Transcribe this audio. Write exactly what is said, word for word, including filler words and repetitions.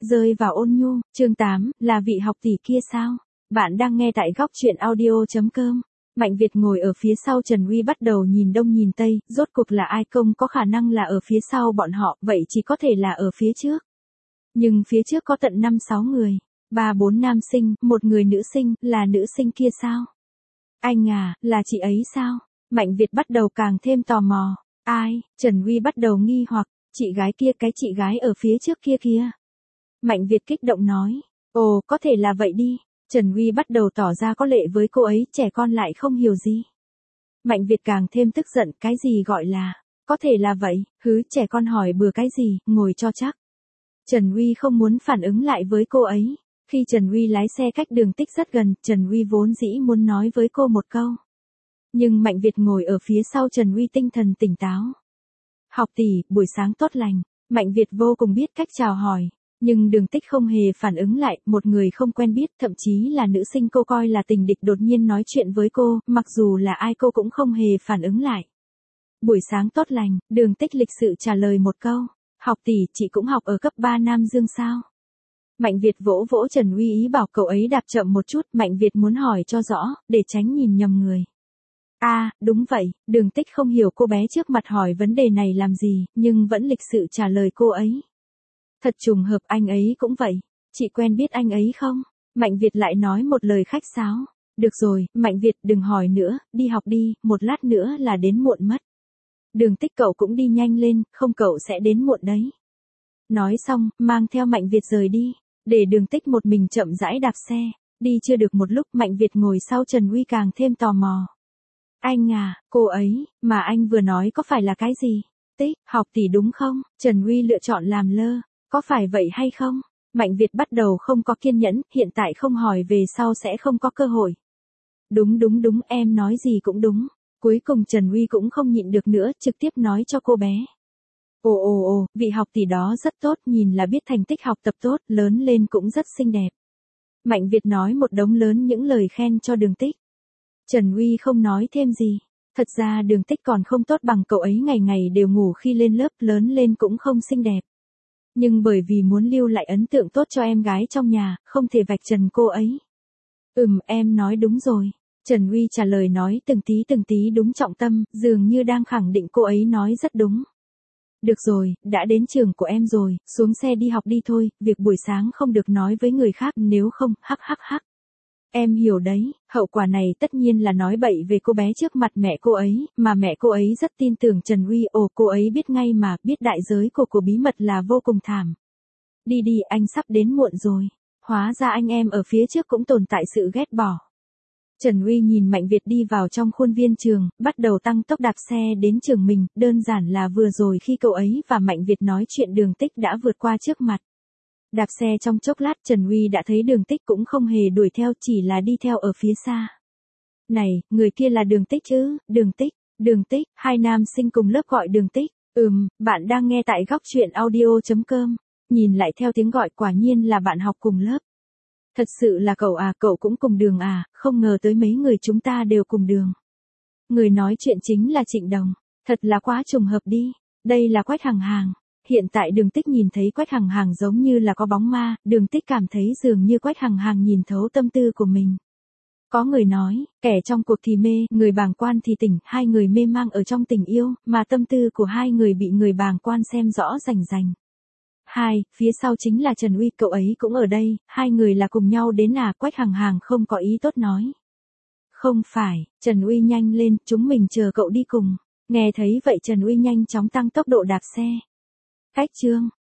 rơi vào ôn nhu, chương tám, là vị học tỷ kia sao? Bạn đang nghe tại góc truyện audio.com. Mạnh Việt ngồi ở phía sau Trần Uy bắt đầu nhìn đông nhìn tây, rốt cuộc là ai công có khả năng là ở phía sau bọn họ, vậy chỉ có thể là ở phía trước. Nhưng phía trước có tận năm sáu người, ba bốn nam sinh, một người nữ sinh, là nữ sinh kia sao? Anh à, là chị ấy sao? Mạnh Việt bắt đầu càng thêm tò mò. Ai? Trần Uy bắt đầu nghi hoặc, chị gái kia, cái chị gái ở phía trước kia kia. Mạnh Việt kích động nói, ồ, có thể là vậy đi. Trần Uy bắt đầu tỏ ra có lệ với cô ấy, trẻ con lại không hiểu gì. Mạnh Việt càng thêm tức giận, cái gì gọi là, có thể là vậy, hứ, trẻ con hỏi bừa cái gì, ngồi cho chắc. Trần Uy không muốn phản ứng lại với cô ấy. Khi Trần Uy lái xe cách đường Tích rất gần, Trần Uy vốn dĩ muốn nói với cô một câu. Nhưng Mạnh Việt ngồi ở phía sau Trần Uy tinh thần tỉnh táo. Học tỷ, buổi sáng tốt lành. Mạnh Việt vô cùng biết cách chào hỏi. Nhưng đường Tích không hề phản ứng lại, một người không quen biết, thậm chí là nữ sinh cô coi là tình địch đột nhiên nói chuyện với cô, mặc dù là ai cô cũng không hề phản ứng lại. Buổi sáng tốt lành, đường Tích lịch sự trả lời một câu. Học tỷ, chị cũng học ở cấp ba Nam Dương sao? Mạnh Việt vỗ vỗ Trần Uy ý bảo cậu ấy đạp chậm một chút, Mạnh Việt muốn hỏi cho rõ, để tránh nhìn nhầm người. À, đúng vậy, đường Tích không hiểu cô bé trước mặt hỏi vấn đề này làm gì, nhưng vẫn lịch sự trả lời cô ấy. Thật trùng hợp, anh ấy cũng vậy. Chị quen biết anh ấy không? Mạnh Việt lại nói một lời khách sáo. Được rồi, Mạnh Việt đừng hỏi nữa, đi học đi, một lát nữa là đến muộn mất. Đường Tích cậu cũng đi nhanh lên, không cậu sẽ đến muộn đấy. Nói xong, mang theo Mạnh Việt rời đi, để đường Tích một mình chậm rãi đạp xe. Đi chưa được một lúc, Mạnh Việt ngồi sau Trần Uy càng thêm tò mò. Anh à, cô ấy, mà anh vừa nói có phải là cái gì? Tích, học tỷ đúng không? Trần Uy lựa chọn làm lơ. Có phải vậy hay không? Mạnh Việt bắt đầu không có kiên nhẫn, hiện tại không hỏi về sau sẽ không có cơ hội. Đúng đúng đúng, em nói gì cũng đúng. Cuối cùng Trần Uy cũng không nhịn được nữa, trực tiếp nói cho cô bé. Ồ ồ ồ, vị học tỷ đó rất tốt, nhìn là biết thành tích học tập tốt, lớn lên cũng rất xinh đẹp. Mạnh Việt nói một đống lớn những lời khen cho đường Tích. Trần Uy không nói thêm gì. Thật ra đường Tích còn không tốt bằng cậu ấy, ngày ngày đều ngủ khi lên lớp, lớn lên cũng không xinh đẹp. Nhưng bởi vì muốn lưu lại ấn tượng tốt cho em gái trong nhà, không thể vạch trần cô ấy. Ừm, em nói đúng rồi. Trần Uy trả lời nói từng tí từng tí đúng trọng tâm, dường như đang khẳng định cô ấy nói rất đúng. Được rồi, đã đến trường của em rồi, xuống xe đi học đi thôi, việc buổi sáng không được nói với người khác, nếu không, hắc hắc hắc. Em hiểu đấy, hậu quả này tất nhiên là nói bậy về cô bé trước mặt mẹ cô ấy, mà mẹ cô ấy rất tin tưởng Trần Uy, ồ cô ấy biết ngay mà, biết đại giới của của bí mật là vô cùng thảm. Đi đi, anh sắp đến muộn rồi. Hóa ra anh em ở phía trước cũng tồn tại sự ghét bỏ. Trần Uy nhìn Mạnh Việt đi vào trong khuôn viên trường, bắt đầu tăng tốc đạp xe đến trường mình, đơn giản là vừa rồi khi cậu ấy và Mạnh Việt nói chuyện đường Tích đã vượt qua trước mặt. Đạp xe trong chốc lát Trần Uy đã thấy đường Tích cũng không hề đuổi theo, chỉ là đi theo ở phía xa. Này, người kia là đường Tích chứ, đường Tích, đường Tích, hai nam sinh cùng lớp gọi đường Tích. Ừm, bạn đang nghe tại góc truyện audio.com. Nhìn lại theo tiếng gọi quả nhiên là bạn học cùng lớp. Thật sự là cậu à, cậu cũng cùng đường à, không ngờ tới mấy người chúng ta đều cùng đường. Người nói chuyện chính là Trịnh Đồng, thật là quá trùng hợp đi, đây là Quách Hằng Hàng. Hiện tại đường Tích nhìn thấy Quách Hằng Hàng giống như là có bóng ma, đường Tích cảm thấy dường như Quách Hằng Hàng nhìn thấu tâm tư của mình. Có người nói, kẻ trong cuộc thì mê, người bàng quan thì tỉnh, hai người mê mang ở trong tình yêu, mà tâm tư của hai người bị người bàng quan xem rõ rành rành. Hai, phía sau chính là Trần Uy, cậu ấy cũng ở đây, hai người là cùng nhau đến à, Quách Hằng Hàng không có ý tốt nói. Không phải, Trần Uy nhanh lên, chúng mình chờ cậu đi cùng. Nghe thấy vậy Trần Uy nhanh chóng tăng tốc độ đạp xe. Cách chương.